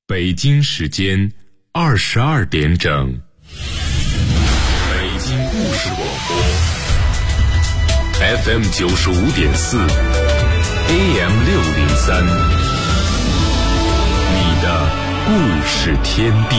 北京时间22点整，北京故事广播 FM 95.4 AM 603，你的故事天地。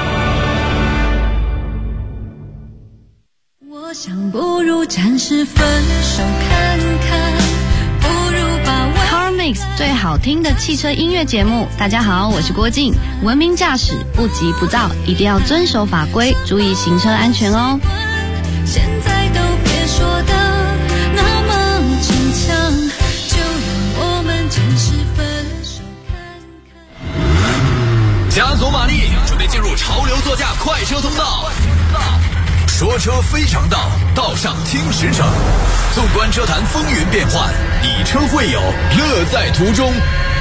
我想不如暂时分手看看，不如把 Car Mix 最好听的汽车音乐节目。大家好，我是郭靖。文明驾驶，不急不躁，一定要遵守法规，注意行车安全哦。 现在都别说的那么逞强，就让我们暂时分手看看。 加足马力，准备进入潮流座驾快车通道。说车非常道，道上听实诚。纵观车坛风云变幻，以车会友，乐在途中。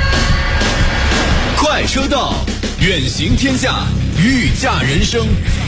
快车道，远行天下，御驾人生。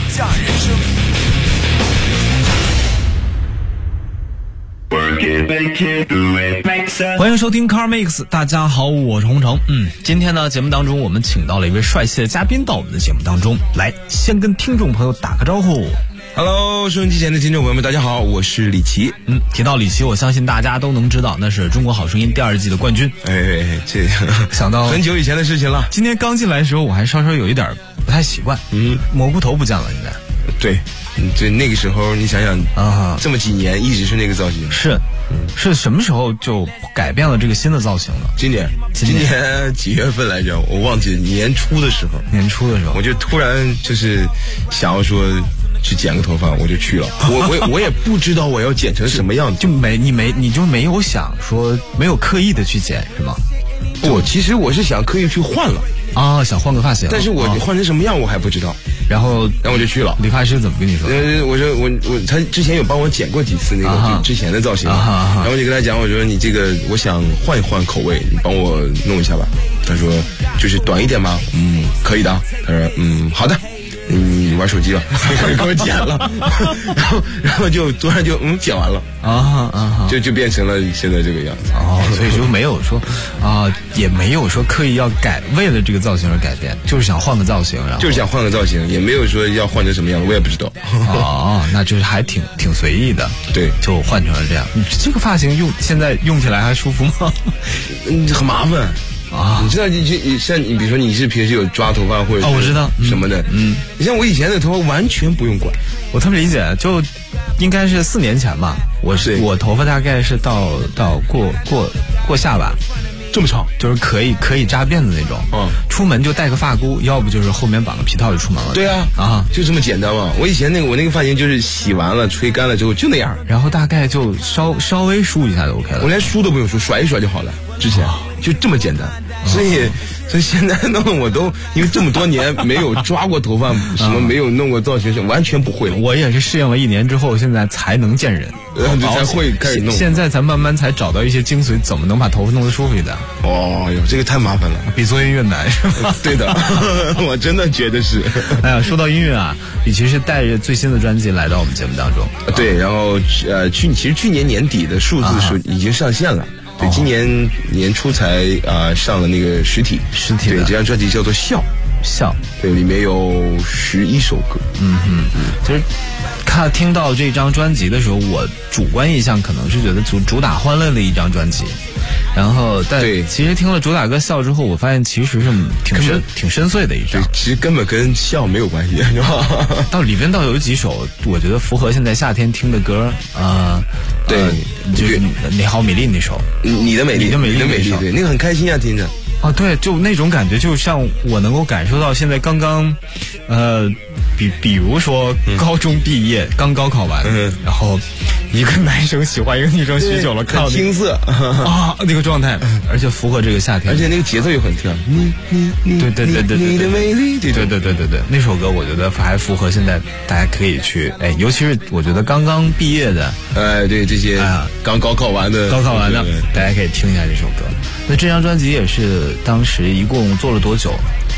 欢迎收听 Car Mix， 大家好，我是洪城。今天呢，节目当中我们请到了一位帅气的嘉宾到我们的节目当中来，先跟听众朋友打个招呼。 Hello， 收音机前的听众朋友们，大家好，我是李琦。 提到李琦，我相信大家都能知道，那是中国好声音第2季的冠军。 这想到很久以前的事情了。 今天刚进来的时候，我还稍稍有一点不太习惯。蘑菇头不见了，应该。 对，那个时候你想想啊，这么几年一直是那个造型。 是什么时候就改变了这个新的造型了？ 今年几月份来着？我忘记了，年初的时候，我就突然就是想要说去剪个头发，我就去了。我也不知道我要剪成什么样子， 你就没有想说没有刻意的去剪是吗？ 不，其实我是想刻意去换了啊，想换个发型， 但是我换成什么样我还不知道。 然后我就去了。 理发师怎么跟你说？ 我说他之前有帮我剪过几次那个之前的造型，然后我就跟他讲，我说你这个我想换一换口味，你帮我弄一下吧。他说就是短一点吧，可以的。他说好的。你玩手机了，给我剪了，然后就突然就剪完了就变成了现在这个样子。 所以就没有说也没有说刻意要改，为了这个造型而改变，就是想换个造型，然后就是想换个造型，也没有说要换成什么样，我也不知道。 那就是还挺随意的。 对， 就换成了这样。这个发型现在用起来还舒服吗？ 很麻烦。你知道像你比如说你是平时有抓头发或者我知道什么的，你像我以前的头发完全不用管， 我特别理解，就应该是4年前吧，我头发大概是到过下巴， 这么长， 就是可以扎辫子那种。出门就戴个发箍，要不就是后面绑个皮套就出门了。 对啊，就这么简单嘛。我以前我那个发型就是洗完了吹干了之后就那样， 然后大概就稍微梳一下就 OK 了。 我连梳都不用梳，甩一甩就好了。之前就这么简单，所以现在弄我都因为这么多年没有抓过头发，什么没有弄过造型，完全不会了。 我也是适应了1年之后，现在才能见人， 才会开始弄。 现在才慢慢才找到一些精髓，怎么能把头发弄得舒服一点。 这个太麻烦了， 比做音乐难是吧？ 对的，我真的觉得是。 哎呀，说到音乐啊，你其实带着最新的专辑来到我们节目当中。 对，然后其实去年年底的数字是已经上线了。对，今年年初才上了那个实体的。对，这张专辑叫做笑，对，里面有11首歌。 其实听到这张专辑的时候，我主观印象可能是觉得主打欢乐的一张专辑，然后但其实听了主打歌笑之后，我发现其实是挺深邃的一张。 对，其实根本跟笑没有关系，是吧？ 到里边有几首我觉得符合现在夏天听的歌。 对， 就是你好美丽那首， 你的美丽，对，那个很开心啊，听着。 对，就那种感觉，就像我能够感受到现在刚刚，比如说高中毕业，刚高考完，然后一个男生喜欢一个女生许久了，看到青涩那个状态，而且符合这个夏天， 而且那个节奏又很跳。 对， 你的美丽， 对，那首歌我觉得还符合现在大家可以去，尤其是我觉得刚刚毕业的， 对这些刚高考完的， 大家可以听一下这首歌。那这张专辑也是当时一共做了多久？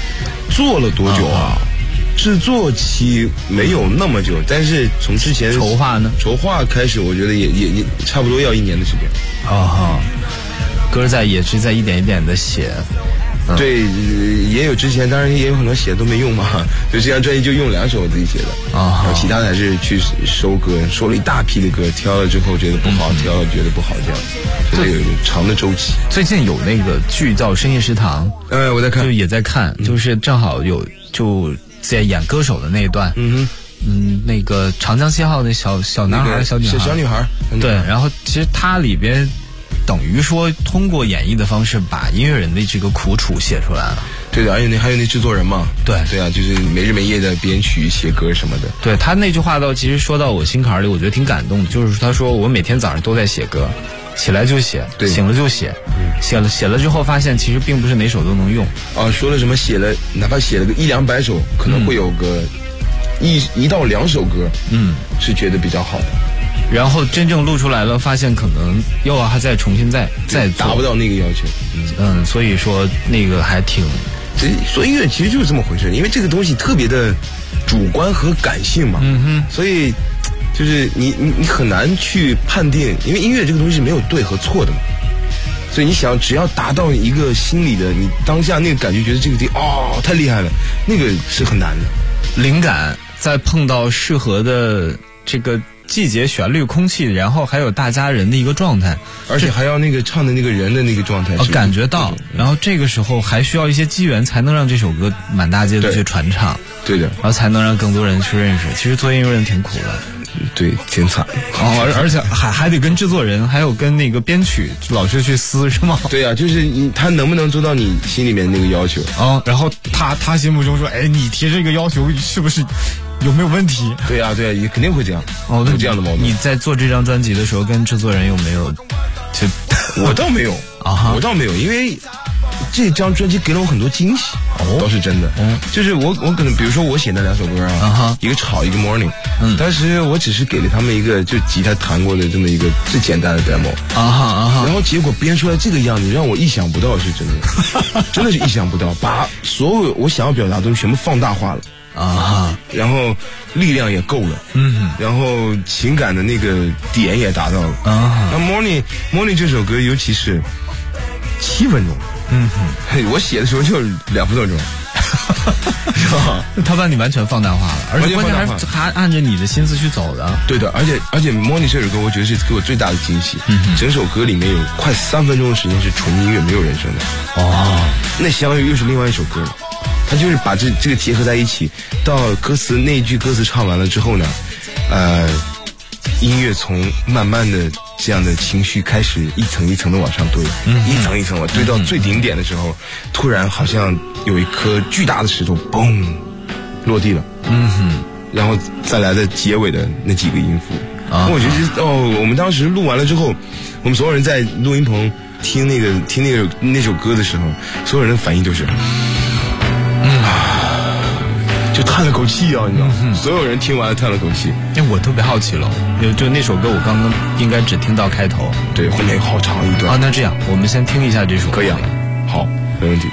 制作期没有那么久，但是从之前筹划开始，我觉得也差不多要1年的时间。 歌也是在一点一点的写。 对，也有之前，当然也有很多写的都没用嘛。就这张专辑就用2首我自己写的然后其他的还是去收歌，收了一大批的歌，挑了之后觉得不好，挑了觉得不好，这样，所以有一个长的周期。 最近有那个剧叫《深夜食堂》， 我在看， 就也在看，就是正好有就在演歌手的那一段，那个长江7号那小男孩、小女孩， 对，然后其实它里边等于说通过演绎的方式把音乐人的这个苦楚写出来了。 对的，而且还有那制作人嘛，对啊，就是没日没夜的编曲写歌什么的。 对，他那句话其实说到我心坎里，我觉得挺感动的，就是他说我每天早上都在写歌，起来就写，醒了就写，写了之后发现其实并不是哪首都能用。 说了什么哪怕写了个100-200首，可能会有个1到2首歌，是觉得比较好的。 然后真正录出来了，发现可能又要还再重新再达不到那个要求。 所以说那个还挺。 做音乐其实就是这么回事，因为这个东西特别的主观和感性嘛，所以就是你很难去判定，因为音乐这个东西是没有对和错的嘛，所以你只要达到一个心里的你当下那个感觉，觉得这个太厉害了，那个是很难的。 灵感再碰到适合的这个季节、旋律、空气，然后还有大家人的一个状态， 而且还要那个唱的那个人的那个状态， 感觉到。然后这个时候还需要一些机缘，才能让这首歌满大街的去传唱。 对的， 然后才能让更多人去认识。其实做音乐人挺苦的， 对，挺惨。 而且还得跟制作人，还有跟那个编曲老师去撕，是吗？ 对啊，就是他能不能做到你心里面那个要求然后他心目中说，你提这个要求是不是？有没有问题？ 对啊，也肯定会这样。有这样的矛盾。 你在做这张专辑的时候，跟制作人有没有？ 我倒没有我倒没有，因为这张专辑给了我很多惊喜，倒是真的。就是我可能比如说我写的2首歌一个吵，一个 Morning，但是我只是给了他们一个就吉他弹过的这么一个最简单的 demo，然后结果编出来这个样子，让我意想不到，是真的，真的是意想不到，把所有我想要表达的东西全部放大化了。然后力量也够了，然后情感的那个点也达到了。那 Morning 这首歌，尤其是7分钟，我写的时候就2分多钟，是吧？ 他把你完全放大化了，而且关键还按着你的心思去走的。 对的，而且 Morning 这首歌，我觉得是给我最大的惊喜。整首歌里面有快3分钟的时间是纯音乐，没有人声的。那相当于又是另外一首歌了。他就是把这个结合在一起，到歌词那一句歌词唱完了之后呢，音乐从慢慢的这样的情绪开始一层一层的往上堆，一层一层堆到最顶点的时候，突然好像有一颗巨大的石头嘣落地了，然后再来的结尾的那几个音符，我觉得我们当时录完了之后，我们所有人在录音棚听那首歌的时候，所有人的反应就是就叹了口气啊，你知道吗？所有人听完了叹了口气。 因为我特别好奇了，就那首歌我刚刚应该只听到开头， 对，后面有好长一段。 那这样我们先听一下这首歌。 可以啊，好，没问题。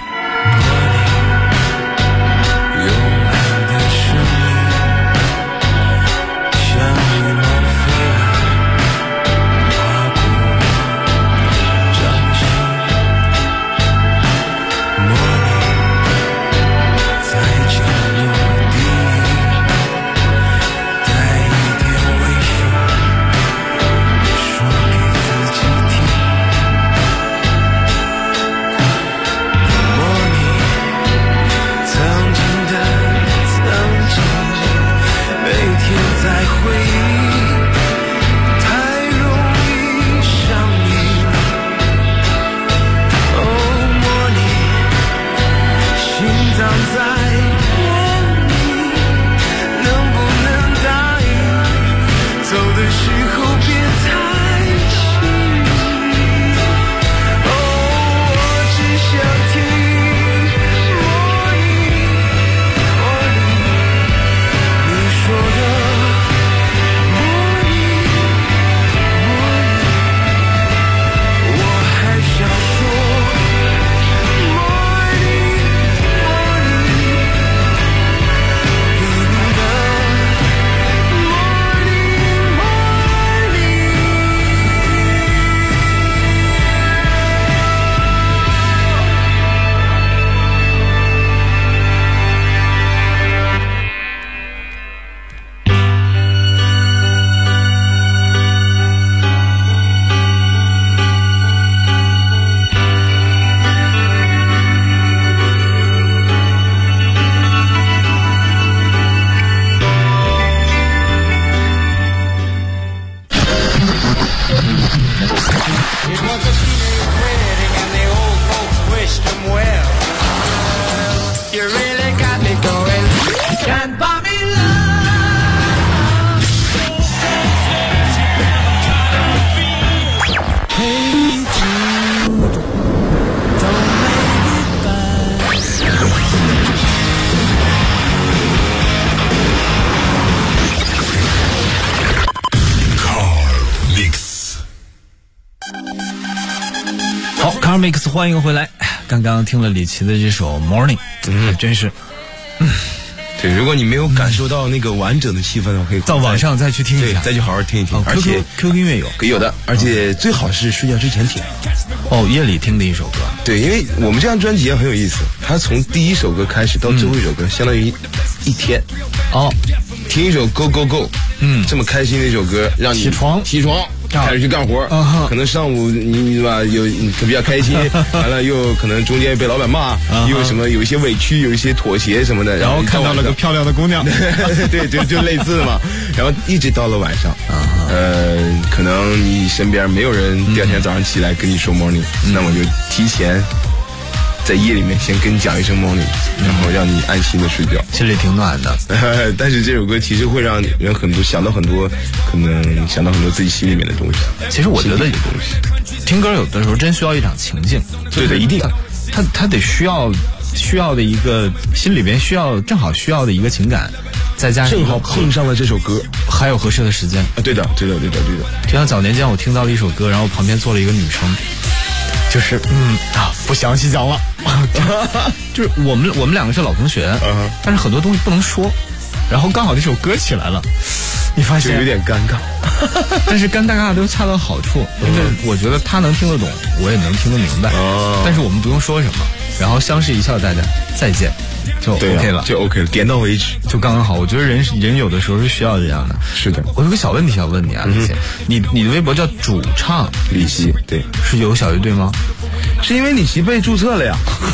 好 ，Carmix 欢迎回来。刚刚听了李琦的这首 Morning， 真是， 对，如果你没有感受到那个完整的气氛的话，可以到网上再去听一下， 再去好好听一听。而且 QQ 音乐有的，而且最好是睡觉之前听。 哦，夜里听的一首歌。 对，因为我们这张专辑也很有意思，它从第一首歌开始到最后一首歌，相当于一天。 哦， 听一首 Go Go Go， 这么开心的一首歌，让你起床。 开始去干活，可能上午你对吧，你比较开心，完了又可能中间被老板骂，又什么有一些委屈，有一些妥协什么的， 然后看到了个漂亮的姑娘， 对，就类似嘛，然后一直到了晚上，可能你身边没有人第二天早上起来跟你说 morning，那我就提前在夜里面先跟你讲一声 morning， 然后让你安心的睡觉， 心里挺暖的。 但是这首歌其实会让人想到很多，可能想到很多自己心里面的东西。 其实我觉得听歌有的时候真需要一场情境， 对的，一定。 他得需要的一个心里边正好需要的一个情感，再加上正好碰上了这首歌， 还有合适的时间。 对的。就像早年间我听到了一首歌，然后旁边坐了一个女生。就是不详细讲了，就是我们两个是老同学，但是很多东西不能说，然后刚好这首歌起来了，你发现就有点尴尬， 但是尴尬都恰到好处，因为我觉得他能听得懂，我也能听得明白，但是我们不用说什么，然后相视一笑，大家再见。就 OK 了， 就 OK 了，点到为止， 就刚刚好。我觉得人有的时候是需要这样的。 是的， 我有个小问题要问你啊，李琦，你的微博叫主唱李琦，对， 是有小乐队吗？ 是因为李琦被注册了呀。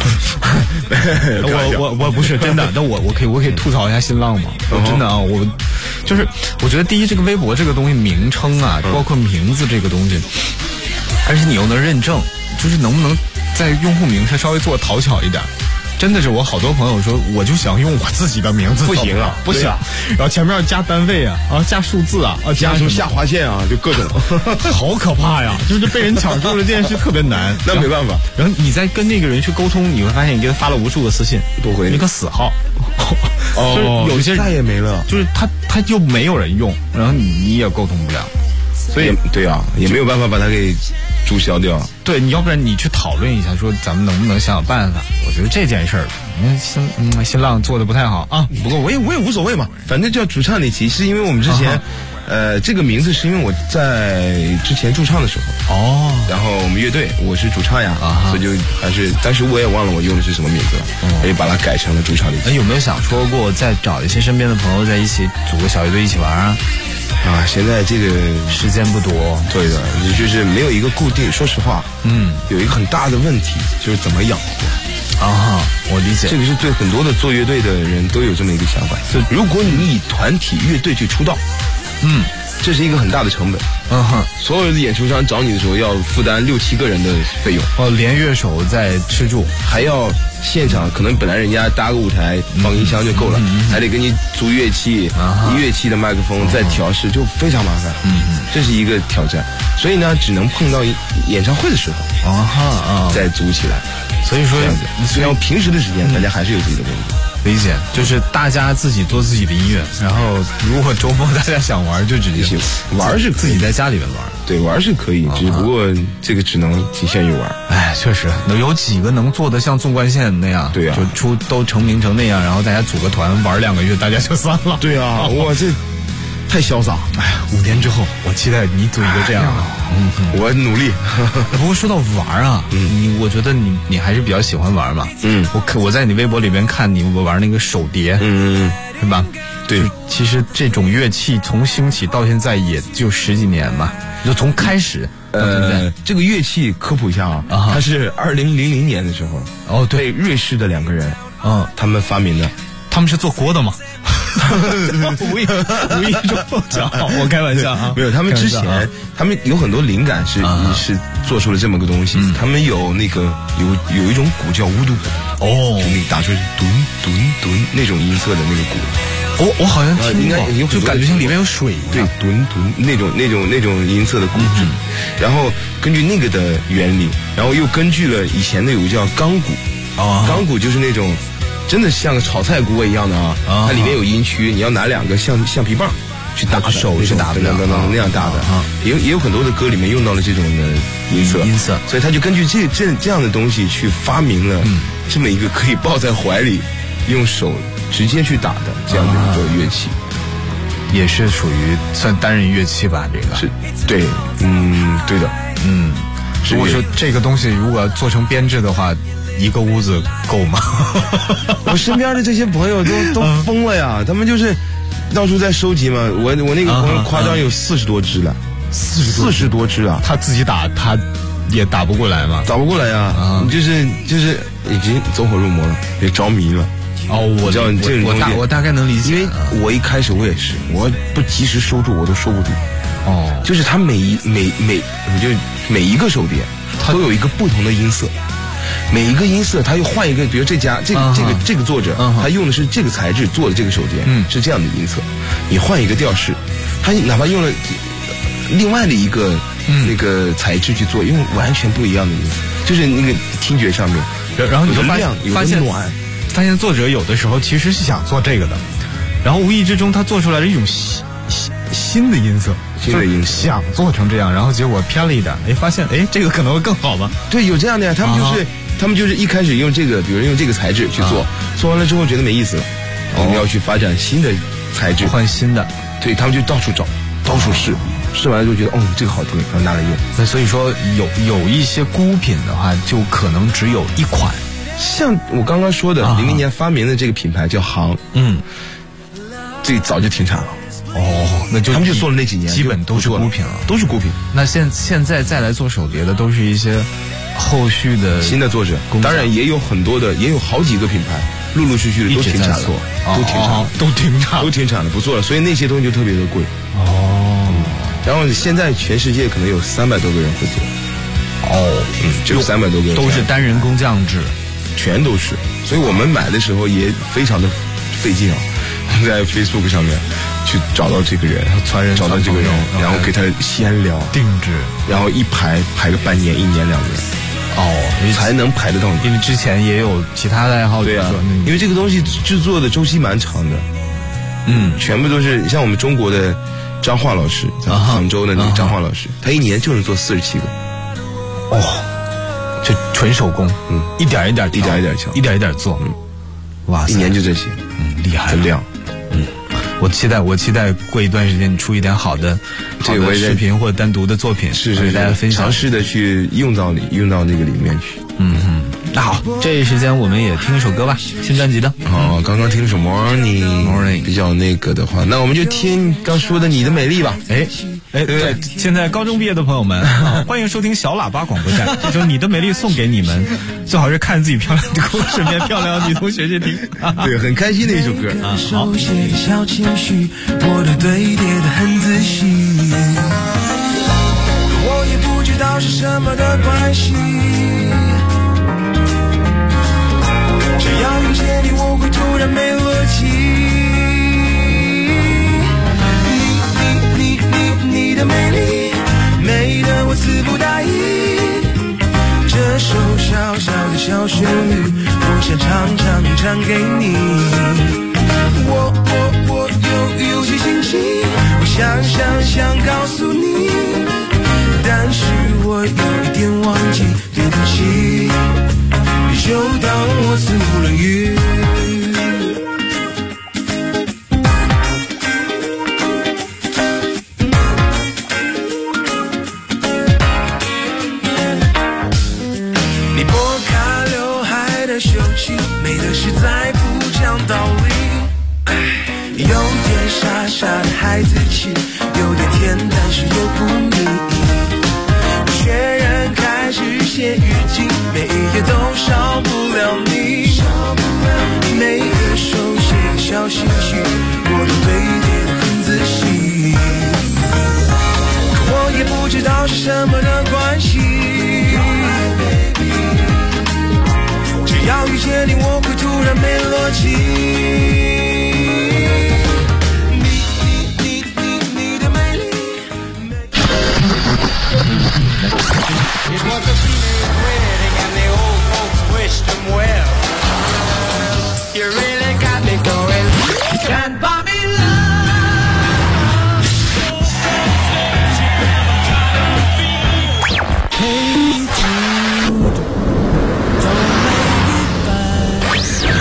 我不是真的，但我可以吐槽一下新浪吗？真的啊，我觉得第一，这个微博这个东西名称啊，包括名字这个东西，而且你又能认证，就是能不能在用户名上稍微做讨巧一点？真的是我好多朋友说，我就想用我自己的名字， 不行啊， 不行，然后前面要加单位啊，加数字啊， 加什么下划线啊，就各种， 好可怕呀！就是被人抢注了这件事特别难， 那没办法。 然后你再跟那个人去沟通，你会发现你给他发了无数个私信， 不回一个死号， 有些再也没了， 就是他又没有人用，然后你也沟通不了， 所以对啊，也没有办法把它给注销掉。 对，你要不然你去讨论一下，说咱们能不能想办法？我觉得这件事儿，新浪做的不太好啊。 不过我也无所谓嘛，反正叫主唱李琦，是因为我们之前，这个名字是因为我在之前驻唱的时候，然后我们乐队我是主唱呀，所以就还是当时我也忘了我用的是什么名字了，所以把它改成了主唱李琦。 有没有想说过再找一些身边的朋友在一起组个小乐队一起玩啊？ 现在这个时间不多， 对的，就是没有一个固定。说实话，有一个很大的问题就是怎么养活。 我理解， 这个是对很多的做乐队的人都有这么一个想法。就如果你以团体乐队去出道，这是一个很大的成本。所有的演出商找你的时候要负担6-7个人的费用， 连乐手在吃住， 还要现场可能本来人家搭个舞台放音箱就够了，还得给你租乐器，乐器的麦克风再调试，就非常麻烦。这是一个挑战，所以呢，只能碰到演唱会的时候，再组起来。 所以说， 虽然平时的时间大家还是有自己的工作。 理解，就是大家自己做自己的音乐，然后如果周末大家想玩就直接玩，是自己在家里面玩， 对，玩是可以，只不过这个只能仅限于玩。 确实，有几个能做得像纵贯线那样， 对啊， 就都成名成那样，然后大家组个团玩2个月，大家就散了。 对啊，哇，这太潇洒。 5年之后，我期待你组一个这样的。 我努力。 不过说到玩啊，我觉得你还是比较喜欢玩嘛。我在你微博里边看你玩那个手碟，是吧？ 对， 其实这种乐器从兴起到现在也就10几年嘛，就从开始到现在。 这个乐器科普一下啊，它是2000年的时候， 对， 瑞士的2个人，他们发明的。 他们是做锅的吗？ 无意中碰巧，我开玩笑啊。 没有，他们之前他们有很多灵感是做出了这么个东西。他们有那个有一种鼓叫乌杜鼓，就那打出咚咚咚那种音色的那个鼓。 我好像听过， 应该就感觉像里面有水一样。 对，咚咚那种音色的鼓质。然后根据那个的原理，然后又根据了以前的有个叫钢鼓。钢鼓就是那种真的像个炒菜锅一样的啊，它里面有音区，你要拿2个橡皮棒去打， 手是打不了那样打的。也有很多的歌里面用到了这种的音色，所以他就根据这样的东西去发明了这么一个可以抱在怀里，用手直接去打的这样的一个乐器， 也是属于算单人乐器吧？这个是，对，对的， 如果说这个东西如果做成编制的话，一个屋子够吗？ 我身边的这些朋友都疯了呀，他们就是到处在收集嘛。我那个朋友夸张有40多只了，40多只啊！ 他自己打他也打不过来嘛？ 打不过来呀，就是已经走火入魔了，也着迷了。我知道这种东西， 我大概能理解， 因为我一开始我也是，我不及时收住我都收不住。就是它每一个手碟，它都有一个不同的音色。每一个音色，他又换一个，比如这个作者，他用的是这个材质做的这个手碟，是这样的音色。你换一个调式，他哪怕用了另外的一个那个材质去做，用完全不一样的音色，就是那个听觉上面。 然后你就发现作者有的时候其实是想做这个的，然后无意之中他做出来了一种新的音色，想做成这样，然后结果偏了一点，发现这个可能会更好吧？ 对，有这样的呀，他们就是一开始用这个，比如用这个材质去做完了之后觉得没意思了，我们要去发展新的材质， 换新的， 对，他们就到处找，到处试完了就觉得这个好听，然后拿来用。 那所以说有一些孤品的话，就可能只有一款， 像我刚刚说的00年发明的这个品牌叫航，最早就停产了。 那就他们就做了那几年， 基本都是孤品了， 都是孤品。 那现在再来做手碟的，都是一些后续的新的作者，当然也有很多的，也有好几个品牌陆陆续续的都停产了，都停产了，不做了。所以那些东西就特别的贵。然后现在全世界可能有300多个人会做。就300多个人， 都是单人工匠制， 全都是。所以我们买的时候也非常的费劲啊，在 Facebook 上面去找到这个人，找到这个人，然后给他先聊定制， 然后一排个半年、1年、2年，才能排得到你。 因为之前也有其他的爱好者说， 因为这个东西制作的周期蛮长的，全部都是像我们中国的张化老师，在杭州的那个张化老师，他1年就能做47个， 就纯手工，一点一点敲， 一点一点做，哇塞 ，1年就这些， 厉害， 很亮。 我期待过一段时间你出一点好的视频或者单独的作品， 是大家分享， 尝试的去用到那个里面去。 那好，这一时间我们也听一首歌吧，新专辑的。 刚刚听了首 Morning， 比较那个的话，那我们就听刚说的你的美丽吧。 对，现在高中毕业的朋友们，欢迎收听小喇叭广播站。这首你的美丽送给你们，最好是看自己漂亮的身边漂亮的女同学去听。 对，很开心的一首歌。 手写的小情绪，我都堆叠得很仔细，我也不知道是什么的关系，只要遇见你，我会突然没逻辑。你的美丽，美得我词不达意。这首小小的小旋律，我想唱给你。我有些心情，我想告诉你，但是我有一点忘记，对不起，就当我词无论语。你拨开刘海的秀气，美得实在不讲道理，有点傻傻的孩子气，有点甜但是又不腻。我确认开始写日记，每一页都少不了你，每个手写的小心绪， 你我会突然没逻辑。你的美丽。It was a female wedding and the old folks wished them well. You really got me going. Can't buy me love. Hey Jude, don't make it bad.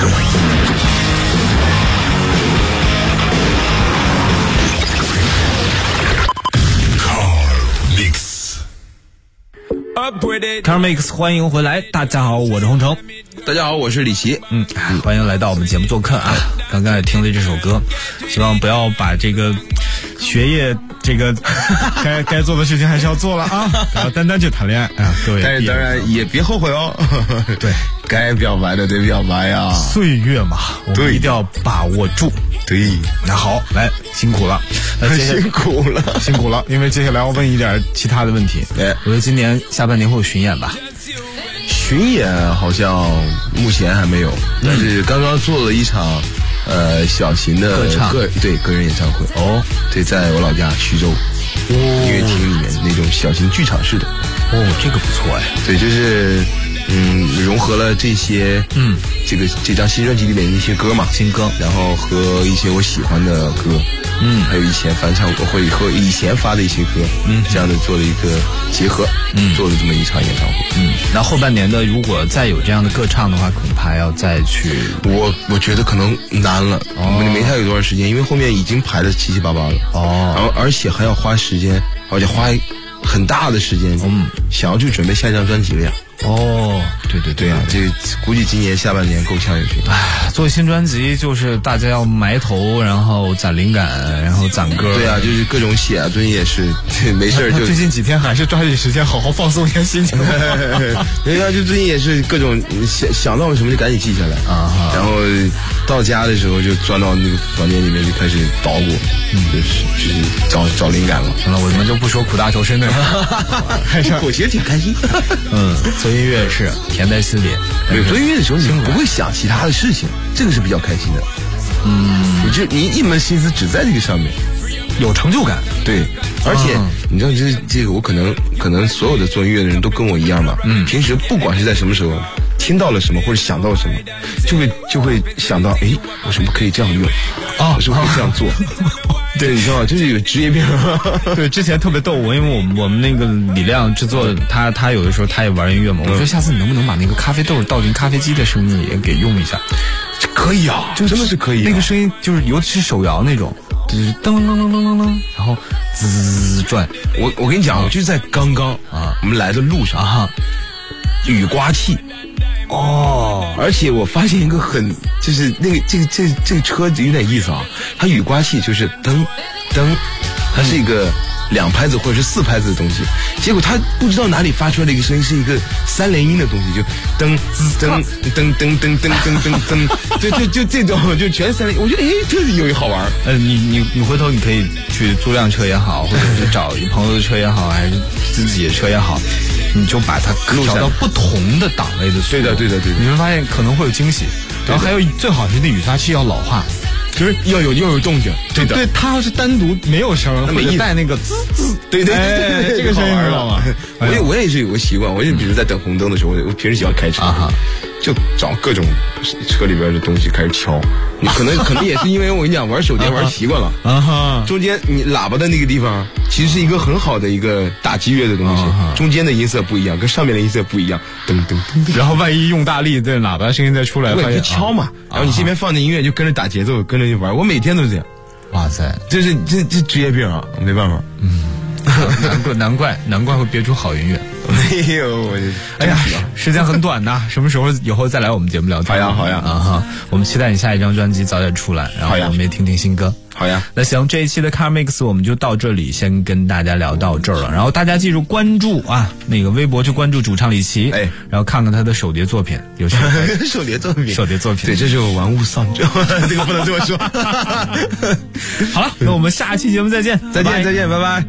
Car Mix 欢迎回来，大家好，我是洪城。 大家好，我是李琦。 欢迎来到我们节目做客啊！刚刚也听了这首歌，希望不要把这个学业这个该做的事情还是要做了啊，不要单单去谈恋爱啊，各位。 但是当然也别后悔哦。 对， 该表白的得表白呀。 岁月嘛，我们一定要把握住。 对， 那好，来辛苦了， 辛苦了， 因为接下来要问一点其他的问题。我觉得今年下半年会有巡演吧？ 巡演好像目前还没有，但是刚刚做了一场小型的歌唱个人演唱会。哦，对，在我老家徐州音乐厅里面那种小型剧场式的。 哦，这个不错哎。对， 就是融合了这些这张新专辑里面的一些歌嘛， 新歌， 然后和一些我喜欢的歌，还有以前翻唱或者和以前发的一些歌，这样的做了一个结合，做了这么一场演唱会。 那后半年的如果再有这样的歌唱的话，恐怕要再去， 我觉得可能难了，没太有多少时间，因为后面已经排得七七八八了。然后而且还要花时间，而且花很大的时间，想要去准备下一张专辑了呀。对啊，这估计今年下半年够呛有去。 做新专辑就是大家要埋头，然后攒灵感，然后攒歌。 对啊，就是各种写啊，最近也是没事就。 最近几天还是抓紧时间好好放松一下心情。 对啊，就最近也是各种想到什么就赶紧记下来啊，然后到家的时候就钻到那个房间里面就开始捣鼓，就是找灵感了。 行了，我们就不说苦大仇深的人， 我觉得挺开心。 做音乐是甜在心里。 做音乐的时候你不会想其他的事情，这个是比较开心的。你一门心思只在这个上面， 有成就感。 对，而且你知道这个我可能所有的做音乐的人都跟我一样吧。平时不管是在什么时候听到了什么或者想到什么，就会想到，我是不是可以这样用我是不是可以这样做？对，你知道吗？就是有职业病。 对，之前特别逗我，因为我们那个李亮制作，他有的时候他也玩音乐嘛。我说下次你能不能把那个咖啡豆倒进咖啡机的声音也给用一下？ 可以啊，真的是可以。 那个声音就是尤其是手摇那种，就是噔噔噔噔噔噔，然后滋转。 我跟你讲，我就是在刚刚我们来的路上雨刮器。而且我发现一个就是那个这个车有点意思啊，它雨刮器就是噔噔，它是一个2拍子或者是4拍子的东西，结果它不知道哪里发出来的一个声音是一个3连音的东西，就噔噔噔噔噔噔噔噔，就这种就全3连，我觉得特别有好玩。 你回头你可以去租辆车也好，或者是找一朋友的车也好，还是自己的车也好。你就把它调到不同的档位的速度， 对， 你会发现可能会有惊喜。然后还有最好是那雨刷器要老化， 就是要有动静。对的， 对，它要是单独没有声，或者带那个滋滋， 对， 这个声音知道吗？ 我也是有个习惯，我就比如在等红灯的时候，我平时喜欢开车就找各种车里边的东西开始敲。可能也是因为我跟你讲玩手电玩习惯了中间你喇叭的那个地方其实是一个很好的一个打击乐的东西，中间的音色不一样，跟上面的音色不一样，噔噔噔， 然后万一用大力，这喇叭声音再出来， 对，就敲嘛，然后你这边放的音乐就跟着打节奏，跟着就玩。我每天都这样。 哇塞， 这职业病啊，没办法。 难怪会憋出好音乐。 没有， 哎呀，时间很短呐，什么时候以后再来我们节目聊天？ 好呀我们期待你下一张专辑早点出来，然后我们也听听新歌。 好呀， 那行，这一期的 Car Mix 我们就到这里，先跟大家聊到这儿了。然后大家记住关注那个微博去关注主唱李琦，然后看看他的手碟作品，有什么手碟作品， 对， 这是我玩物丧志，这个不能这么说。 好了，那我们下期节目再见， 再见，拜拜。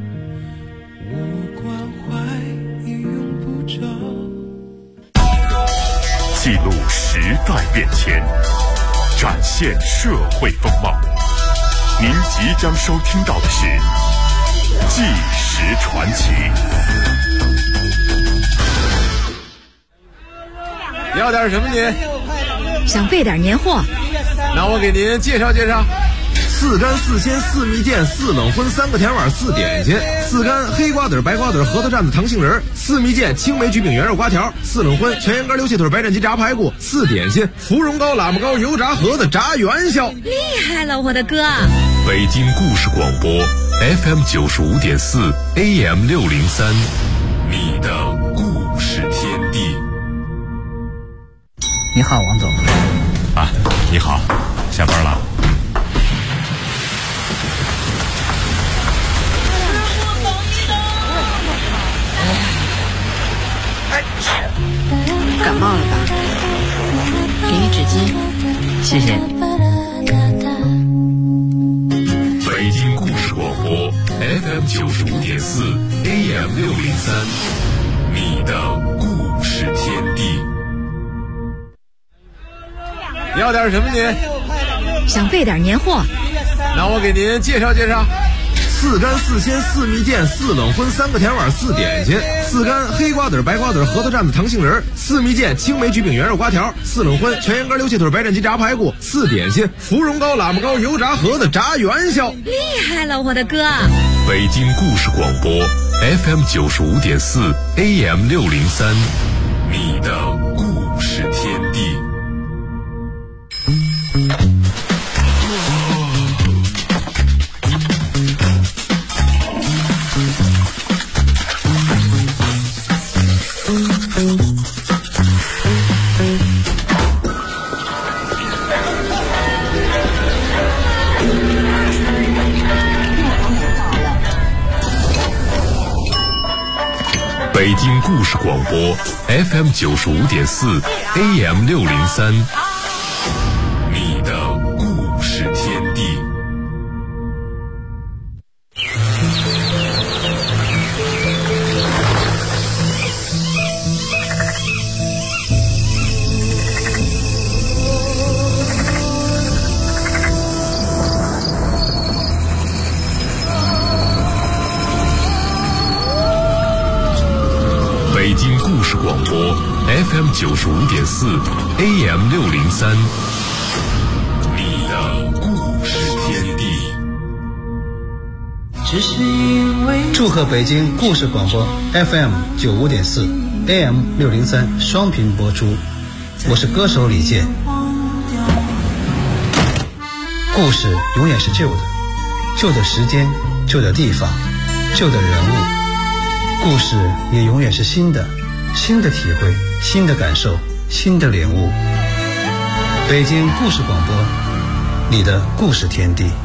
记录时代变迁，展现社会风貌。您即将收听到的是《纪实传奇》。 要点什么您？ 想备点年货。 那我给您介绍介绍。4干4鲜4蜜饯4冷荤3个甜碗4点心，4干黑瓜子白瓜子核桃蘸子糖杏仁，4蜜饯青梅焗饼圆肉瓜条，4冷荤全羊肝溜蟹腿白斩鸡炸排骨，4点心芙蓉糕喇嘛糕油炸盒子炸元宵。 厉害了，我的哥！ 北京故事广播 FM 95.4 AM 603，你的故事天地。 你好，王总。 啊，你好，下班了。 感冒了吧？给你纸巾， 谢谢。 北京故事广播 FM 95.4 AM 603，你的故事天地。 要点什么您？ 想备点年货。 那我给您介绍介绍。4干4鲜4蜜饯4冷荤3个甜碗4点心，4干黑瓜子白瓜子核桃蘸子糖杏仁，4蜜饯青梅焗饼圆肉瓜条，4冷荤全羊肝溜蟹腿白斩鸡炸排骨，4点心芙蓉糕喇嘛糕油炸盒子炸元宵。 厉害了，我的哥！ 北京故事广播 FM 95.4 AM 603，你的故事天地。北京故事广播 FM 95.4 AM 603，你的故事天地。北京故事广播 FM 95.4 AM 603，你的故事天地。 祝贺北京故事广播 FM 95.4 AM 603双频播出。我是歌手李健。故事永远是旧的，旧的时间，旧的地方，旧的人物。故事也永远是新的，新的体会，新的感受，新的领悟。北京故事广播，你的故事天地。